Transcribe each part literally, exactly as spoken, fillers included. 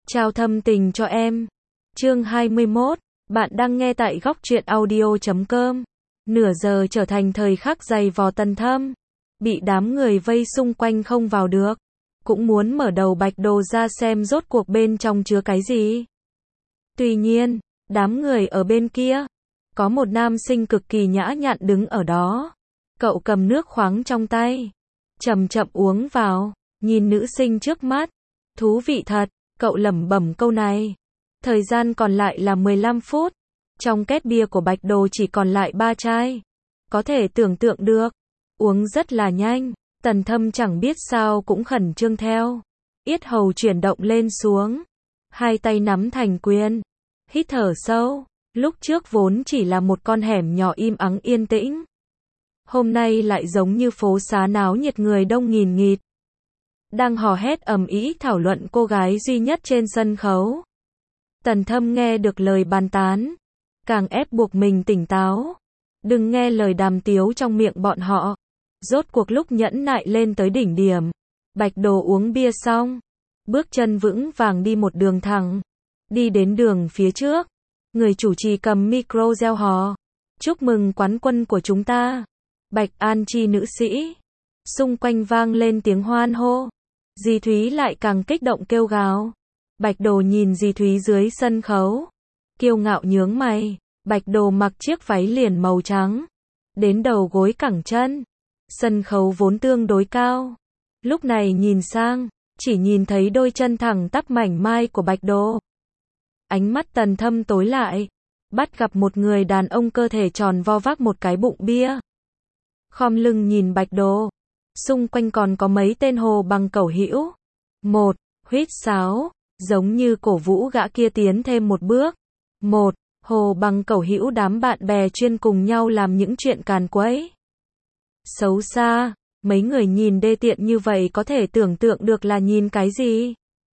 Trao thâm tình cho em. Chương hai mươi mốt, bạn đang nghe tại góc truyện audio chấm com. Nửa giờ trở thành thời khắc dày vò Tần Thâm. Bị đám người vây xung quanh không vào được. Cũng muốn mở đầu Bạch Đồ ra xem rốt cuộc bên trong chứa cái gì. Tuy nhiên, đám người ở bên kia, có một nam sinh cực kỳ nhã nhặn đứng ở đó. Cậu cầm nước khoáng trong tay, chậm chậm uống vào, nhìn nữ sinh trước mắt. Thú vị thật, cậu lẩm bẩm câu này. Thời gian còn lại là mười lăm phút. Trong két bia của Bạch Đồ chỉ còn lại ba chai. Có thể tưởng tượng được, uống rất là nhanh. Tần Thâm chẳng biết sao cũng khẩn trương theo. Yết hầu chuyển động lên xuống. Hai tay nắm thành quyền. Hít thở sâu. Lúc trước vốn chỉ là một con hẻm nhỏ im ắng yên tĩnh. Hôm nay lại giống như phố xá náo nhiệt, người đông nghìn nghịt. Đang hò hét ầm ĩ thảo luận cô gái duy nhất trên sân khấu. Tần Thâm nghe được lời bàn tán, càng ép buộc mình tỉnh táo. Đừng nghe lời đàm tiếu trong miệng bọn họ. Rốt cuộc lúc nhẫn nại lên tới đỉnh điểm, Bạch Đồ uống bia xong, bước chân vững vàng đi một đường thẳng. Đi đến đường phía trước, người chủ trì cầm micro reo hò. Chúc mừng quán quân của chúng ta, Bạch An Chi nữ sĩ. Xung quanh vang lên tiếng hoan hô. Di Thúy lại càng kích động kêu gào. Bạch Đồ nhìn Di Thúy dưới sân khấu, kiêu ngạo nhướng mày. Bạch Đồ mặc chiếc váy liền màu trắng, đến đầu gối cẳng chân. Sân khấu vốn tương đối cao, lúc này nhìn sang, chỉ nhìn thấy đôi chân thẳng tắp mảnh mai của Bạch Đồ. Ánh mắt Tần Thâm tối lại, bắt gặp một người đàn ông cơ thể tròn vo vác một cái bụng bia. Khom lưng nhìn Bạch Đồ, xung quanh còn có mấy tên hồ bằng cẩu hữu. Một, huýt sáo, giống như cổ vũ gã kia tiến thêm một bước. Một, hồ bằng cẩu hữu đám bạn bè chuyên cùng nhau làm những chuyện càn quấy. Xấu xa, mấy người nhìn đê tiện như vậy có thể tưởng tượng được là nhìn cái gì.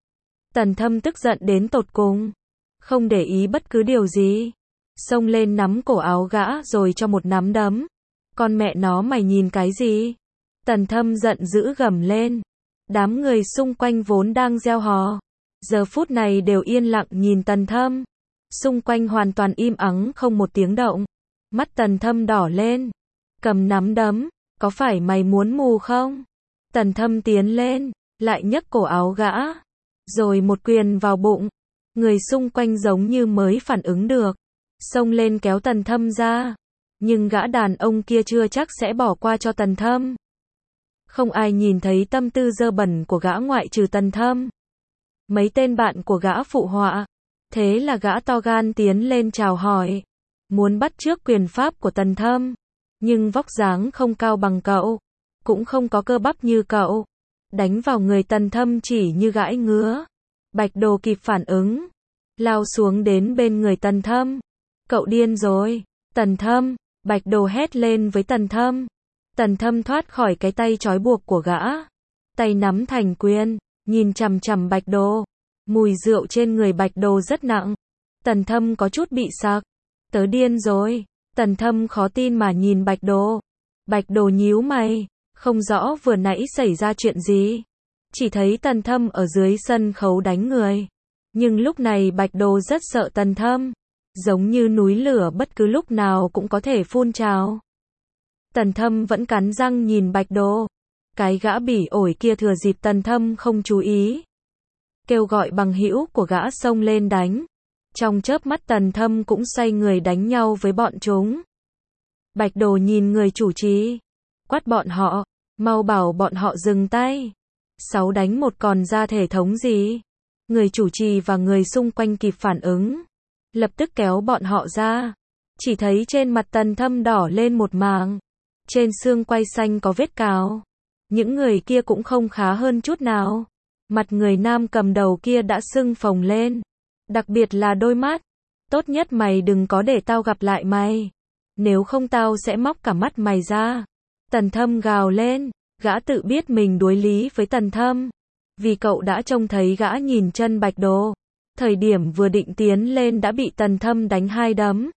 Tần Thâm tức giận đến tột cùng, không để ý bất cứ điều gì, xông lên nắm cổ áo gã rồi cho một nắm đấm. Con mẹ nó mày nhìn cái gì? Tần Thâm giận dữ gầm lên. Đám người xung quanh vốn đang reo hò, giờ phút này đều yên lặng nhìn Tần Thâm. Xung quanh hoàn toàn im ắng không một tiếng động. Mắt Tần Thâm đỏ lên, cầm nắm đấm. Có phải mày muốn mù không? Tần Thâm tiến lên, lại nhấc cổ áo gã, rồi một quyền vào bụng. Người xung quanh giống như mới phản ứng được, xông lên kéo Tần Thâm ra. Nhưng gã đàn ông kia chưa chắc sẽ bỏ qua cho Tần Thâm. Không ai nhìn thấy tâm tư dơ bẩn của gã ngoại trừ Tần Thâm. Mấy tên bạn của gã phụ họa. Thế là gã to gan tiến lên chào hỏi, muốn bắt chước quyền pháp của Tần Thâm. Nhưng vóc dáng không cao bằng cậu, cũng không có cơ bắp như cậu. Đánh vào người Tần Thâm chỉ như gãi ngứa. Bạch Đồ kịp phản ứng, lao xuống đến bên người Tần Thâm. Cậu điên rồi, Tần Thâm. Bạch Đồ hét lên với Tần Thâm. Tần Thâm thoát khỏi cái tay trói buộc của gã, tay nắm thành quyền, nhìn chằm chằm Bạch Đồ. Mùi rượu trên người Bạch Đồ rất nặng. Tần Thâm có chút bị sặc. Tớ điên rồi. Tần Thâm khó tin mà nhìn Bạch Đồ. Bạch Đồ nhíu mày, không rõ vừa nãy xảy ra chuyện gì. Chỉ thấy Tần Thâm ở dưới sân khấu đánh người. Nhưng lúc này Bạch Đồ rất sợ Tần Thâm, giống như núi lửa bất cứ lúc nào cũng có thể phun trào. Tần Thâm vẫn cắn răng nhìn Bạch Đồ. Cái gã bỉ ổi kia thừa dịp Tần Thâm không chú ý, kêu gọi bằng hữu của gã xông lên đánh. Trong chớp mắt Tần Thâm cũng xoay người đánh nhau với bọn chúng. Bạch Đồ nhìn người chủ trì, quát bọn họ, mau bảo bọn họ dừng tay. Sáu đánh một còn ra thể thống gì? Người chủ trì và người xung quanh kịp phản ứng, lập tức kéo bọn họ ra. Chỉ thấy trên mặt Tần Thâm đỏ lên một mảng, trên xương quai xanh có vết cào. Những người kia cũng không khá hơn chút nào. Mặt người nam cầm đầu kia đã sưng phồng lên, đặc biệt là đôi mắt. Tốt nhất mày đừng có để tao gặp lại mày, nếu không tao sẽ móc cả mắt mày ra. Tần Thâm gào lên, gã tự biết mình đối lý với Tần Thâm, vì cậu đã trông thấy gã nhìn chân Bạch Đồ. Thời điểm vừa định tiến lên đã bị Tần Thâm đánh hai đấm.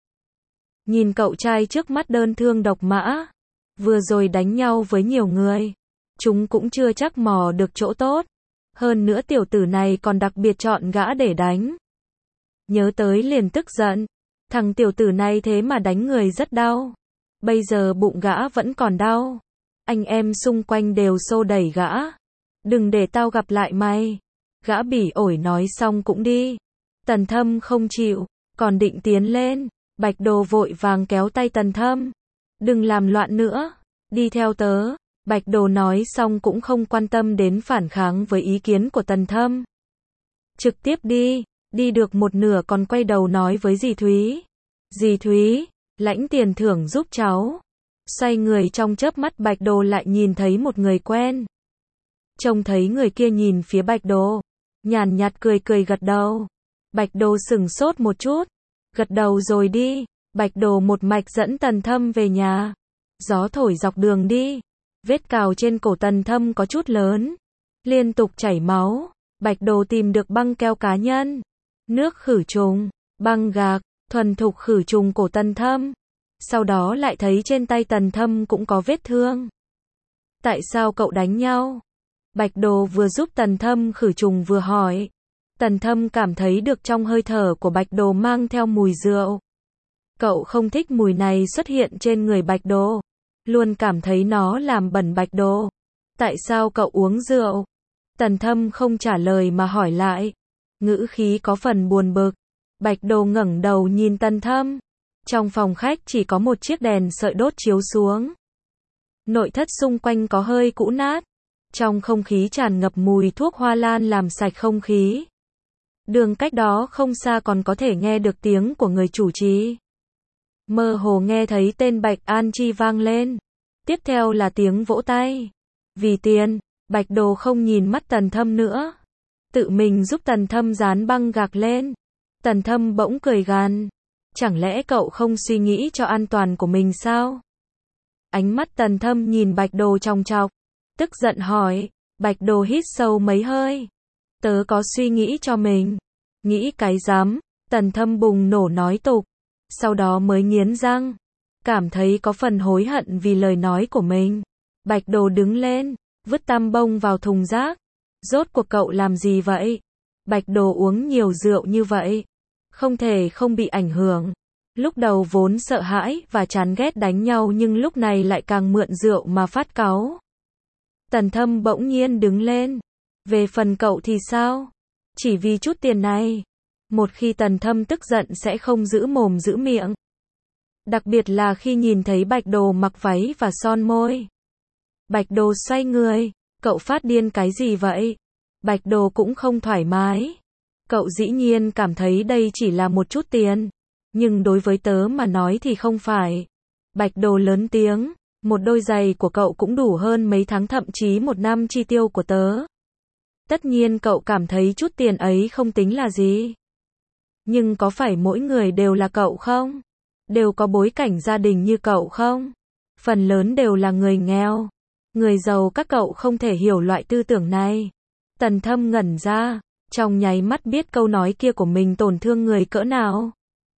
Nhìn cậu trai trước mắt đơn thương độc mã, vừa rồi đánh nhau với nhiều người, chúng cũng chưa chắc mò được chỗ tốt. Hơn nữa tiểu tử này còn đặc biệt chọn gã để đánh. Nhớ tới liền tức giận. Thằng tiểu tử này thế mà đánh người rất đau. Bây giờ bụng gã vẫn còn đau. Anh em xung quanh đều xô đẩy gã. Đừng để tao gặp lại mày. Gã bỉ ổi nói xong cũng đi. Tần Thâm không chịu, còn định tiến lên. Bạch Đồ vội vàng kéo tay Tần Thâm. Đừng làm loạn nữa, đi theo tớ. Bạch Đồ nói xong cũng không quan tâm đến phản kháng với ý kiến của Tần Thâm. Trực tiếp đi, đi được một nửa còn quay đầu nói với dì Thúy. Dì Thúy, lãnh tiền thưởng giúp cháu. Xoay người trong chớp mắt Bạch Đồ lại nhìn thấy một người quen. Trông thấy người kia nhìn phía Bạch Đồ, nhàn nhạt cười cười gật đầu. Bạch Đồ sững sốt một chút, gật đầu rồi đi. Bạch Đồ một mạch dẫn Tần Thâm về nhà. Gió thổi dọc đường đi, vết cào trên cổ Tần Thâm có chút lớn, liên tục chảy máu. Bạch Đồ tìm được băng keo cá nhân, nước khử trùng, băng gạc, thuần thục khử trùng cổ Tần Thâm. Sau đó lại thấy trên tay Tần Thâm cũng có vết thương. Tại sao cậu đánh nhau? Bạch Đồ vừa giúp Tần Thâm khử trùng vừa hỏi. Tần Thâm cảm thấy được trong hơi thở của Bạch Đồ mang theo mùi rượu. Cậu không thích mùi này xuất hiện trên người Bạch Đồ, luôn cảm thấy nó làm bẩn Bạch Đồ. Tại sao cậu uống rượu? Tần Thâm không trả lời mà hỏi lại, ngữ khí có phần buồn bực. Bạch Đồ ngẩng đầu nhìn Tần Thâm. Trong phòng khách chỉ có một chiếc đèn sợi đốt chiếu xuống. Nội thất xung quanh có hơi cũ nát. Trong không khí tràn ngập mùi thuốc hoa lan làm sạch không khí. Đường cách đó không xa còn có thể nghe được tiếng của người chủ trì. Mơ hồ nghe thấy tên Bạch An Chi vang lên. Tiếp theo là tiếng vỗ tay. Vì tiền, Bạch Đồ không nhìn mắt Tần Thâm nữa. Tự mình giúp Tần Thâm dán băng gạc lên. Tần Thâm bỗng cười gằn. Chẳng lẽ cậu không suy nghĩ cho an toàn của mình sao? Ánh mắt Tần Thâm nhìn Bạch Đồ chòng chọc. Tức giận hỏi. Bạch Đồ hít sâu mấy hơi. Tớ có suy nghĩ cho mình. Nghĩ cái dám. Tần Thâm bùng nổ nói tục. Sau đó mới nghiến răng. Cảm thấy có phần hối hận vì lời nói của mình. Bạch Đồ đứng lên, vứt tăm bông vào thùng rác. Rốt cuộc cậu làm gì vậy? Bạch Đồ uống nhiều rượu như vậy, không thể không bị ảnh hưởng. Lúc đầu vốn sợ hãi và chán ghét đánh nhau nhưng lúc này lại càng mượn rượu mà phát cáu. Tần Thâm bỗng nhiên đứng lên. Về phần cậu thì sao? Chỉ vì chút tiền này. Một khi Tần Thâm tức giận sẽ không giữ mồm giữ miệng. Đặc biệt là khi nhìn thấy Bạch Đồ mặc váy và son môi. Bạch Đồ xoay người. Cậu phát điên cái gì vậy? Bạch Đồ cũng không thoải mái. Cậu dĩ nhiên cảm thấy đây chỉ là một chút tiền. Nhưng đối với tớ mà nói thì không phải. Bạch Đồ lớn tiếng. Một đôi giày của cậu cũng đủ hơn mấy tháng thậm chí một năm chi tiêu của tớ. Tất nhiên cậu cảm thấy chút tiền ấy không tính là gì. Nhưng có phải mỗi người đều là cậu không? Đều có bối cảnh gia đình như cậu không? Phần lớn đều là người nghèo. Người giàu các cậu không thể hiểu loại tư tưởng này. Tần Thâm ngẩn ra, trong nháy mắt biết câu nói kia của mình tổn thương người cỡ nào.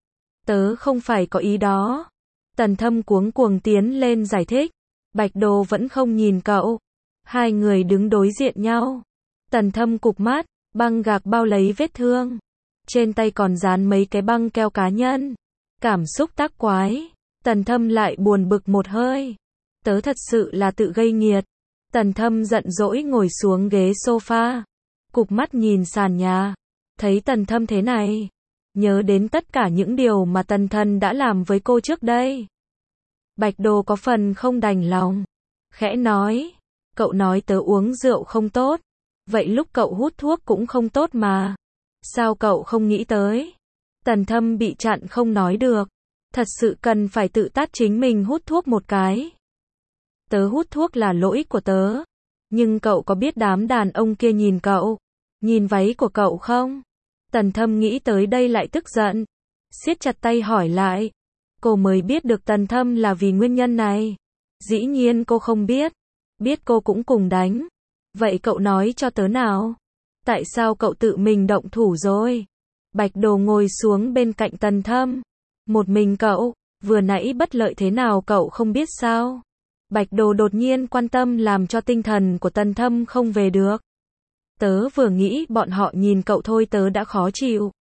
Tớ không phải có ý đó. Tần Thâm cuống cuồng tiến lên giải thích. Bạch Đồ vẫn không nhìn cậu. Hai người đứng đối diện nhau. Tần Thâm cụp mắt, băng gạc bao lấy vết thương. Trên tay còn dán mấy cái băng keo cá nhân. Cảm xúc tác quái. Tần Thâm lại buồn bực một hơi. Tớ thật sự là tự gây nghiệt. Tần Thâm giận dỗi ngồi xuống ghế sofa. Cụp mắt nhìn sàn nhà. Thấy Tần Thâm thế này. Nhớ đến tất cả những điều mà Tần Thần đã làm với cô trước đây. Bạch Đồ có phần không đành lòng. Khẽ nói. Cậu nói tớ uống rượu không tốt. Vậy lúc cậu hút thuốc cũng không tốt mà. Sao cậu không nghĩ tới? Tần Thâm bị chặn không nói được. Thật sự cần phải tự tát chính mình hút thuốc một cái. Tớ hút thuốc là lỗi của tớ. Nhưng cậu có biết đám đàn ông kia nhìn cậu, nhìn váy của cậu không? Tần Thâm nghĩ tới đây lại tức giận. Siết chặt tay hỏi lại. Cô mới biết được Tần Thâm là vì nguyên nhân này. Dĩ nhiên cô không biết. Biết cô cũng cùng đánh. Vậy cậu nói cho tớ nào. Tại sao cậu tự mình động thủ rồi? Bạch Đồ ngồi xuống bên cạnh Tần Thâm. Một mình cậu, vừa nãy bất lợi thế nào cậu không biết sao? Bạch Đồ đột nhiên quan tâm làm cho tinh thần của Tần Thâm không về được. Tớ vừa nghĩ bọn họ nhìn cậu thôi tớ đã khó chịu.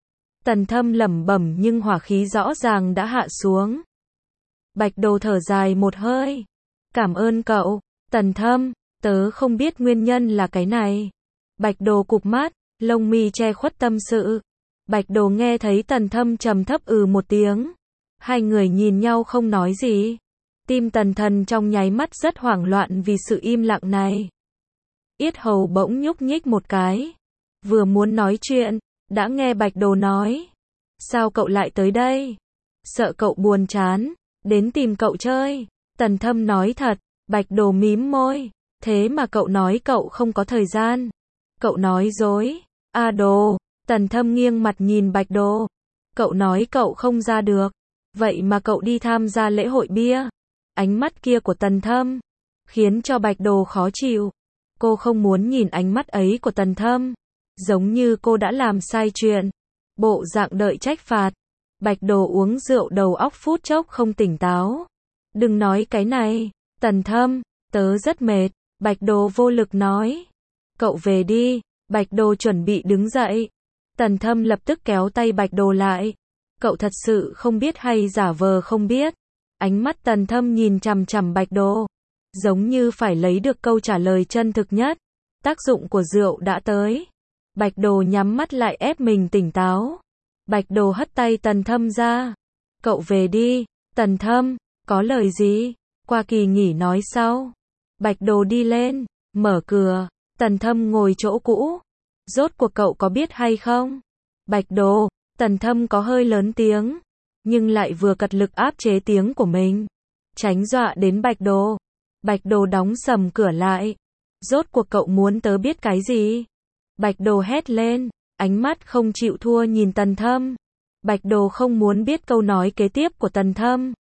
Tần Thâm lẩm bẩm nhưng hỏa khí rõ ràng đã hạ xuống. Bạch Đồ thở dài một hơi. Cảm ơn cậu, Tần Thâm, tớ không biết nguyên nhân là cái này. Bạch Đồ cụp mắt, lông mi che khuất tâm sự. Bạch Đồ nghe thấy Tần Thâm trầm thấp ừ một tiếng. Hai người nhìn nhau không nói gì. Tim Tần Thần trong nháy mắt rất hoảng loạn vì sự im lặng này. Yết hầu bỗng nhúc nhích một cái. Vừa muốn nói chuyện, đã nghe Bạch Đồ nói. Sao cậu lại tới đây? Sợ cậu buồn chán, đến tìm cậu chơi. Tần Thâm nói thật, Bạch Đồ mím môi. Thế mà cậu nói cậu không có thời gian. Cậu nói dối. A Đồ, Tần Thâm nghiêng mặt nhìn Bạch Đồ. Cậu nói cậu không ra được. Vậy mà cậu đi tham gia lễ hội bia. Ánh mắt kia của Tần Thâm khiến cho Bạch Đồ khó chịu. Cô không muốn nhìn ánh mắt ấy của Tần Thâm. Giống như cô đã làm sai chuyện. Bộ dạng đợi trách phạt. Bạch Đồ uống rượu đầu óc phút chốc không tỉnh táo. Đừng nói cái này. Tần Thâm, tớ rất mệt. Bạch Đồ vô lực nói. Cậu về đi. Bạch Đồ chuẩn bị đứng dậy. Tần Thâm lập tức kéo tay Bạch Đồ lại. Cậu thật sự không biết hay giả vờ không biết. Ánh mắt Tần Thâm nhìn chằm chằm Bạch Đồ. Giống như phải lấy được câu trả lời chân thực nhất. Tác dụng của rượu đã tới. Bạch Đồ nhắm mắt lại ép mình tỉnh táo. Bạch Đồ hất tay Tần Thâm ra. Cậu về đi. Tần Thâm, có lời gì? Qua kỳ nghỉ nói sau. Bạch Đồ đi lên, mở cửa. Tần Thâm ngồi chỗ cũ. Rốt cuộc cậu có biết hay không? Bạch Đồ, Tần Thâm có hơi lớn tiếng. Nhưng lại vừa cật lực áp chế tiếng của mình. Tránh dọa đến Bạch Đồ. Bạch Đồ đóng sầm cửa lại. Rốt cuộc cậu muốn tớ biết cái gì? Bạch Đồ hét lên, ánh mắt không chịu thua nhìn Tần Thâm. Bạch Đồ không muốn biết câu nói kế tiếp của Tần Thâm.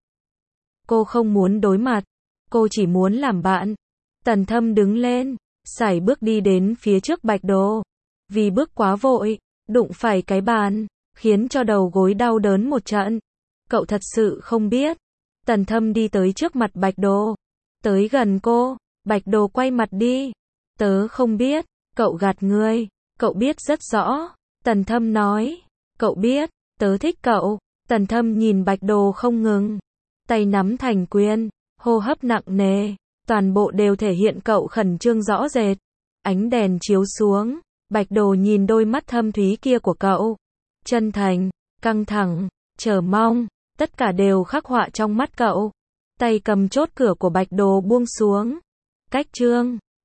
Cô không muốn đối mặt, cô chỉ muốn làm bạn. Tần Thâm đứng lên, sải bước đi đến phía trước Bạch Đồ. Vì bước quá vội, đụng phải cái bàn, khiến cho đầu gối đau đớn một trận. Cậu thật sự không biết. Tần Thâm đi tới trước mặt Bạch Đồ. Tới gần cô, Bạch Đồ quay mặt đi. Tớ không biết, cậu gạt ngươi, cậu biết rất rõ. Tần Thâm nói, cậu biết, tớ thích cậu. Tần Thâm nhìn Bạch Đồ không ngừng. Tay nắm thành quyền, hô hấp nặng nề. Toàn bộ đều thể hiện cậu khẩn trương rõ rệt. Ánh đèn chiếu xuống, Bạch Đồ nhìn đôi mắt thâm thúy kia của cậu. Chân thành, căng thẳng, chờ mong, tất cả đều khắc họa trong mắt cậu. Tay cầm chốt cửa của Bạch Đồ buông xuống. Cách chương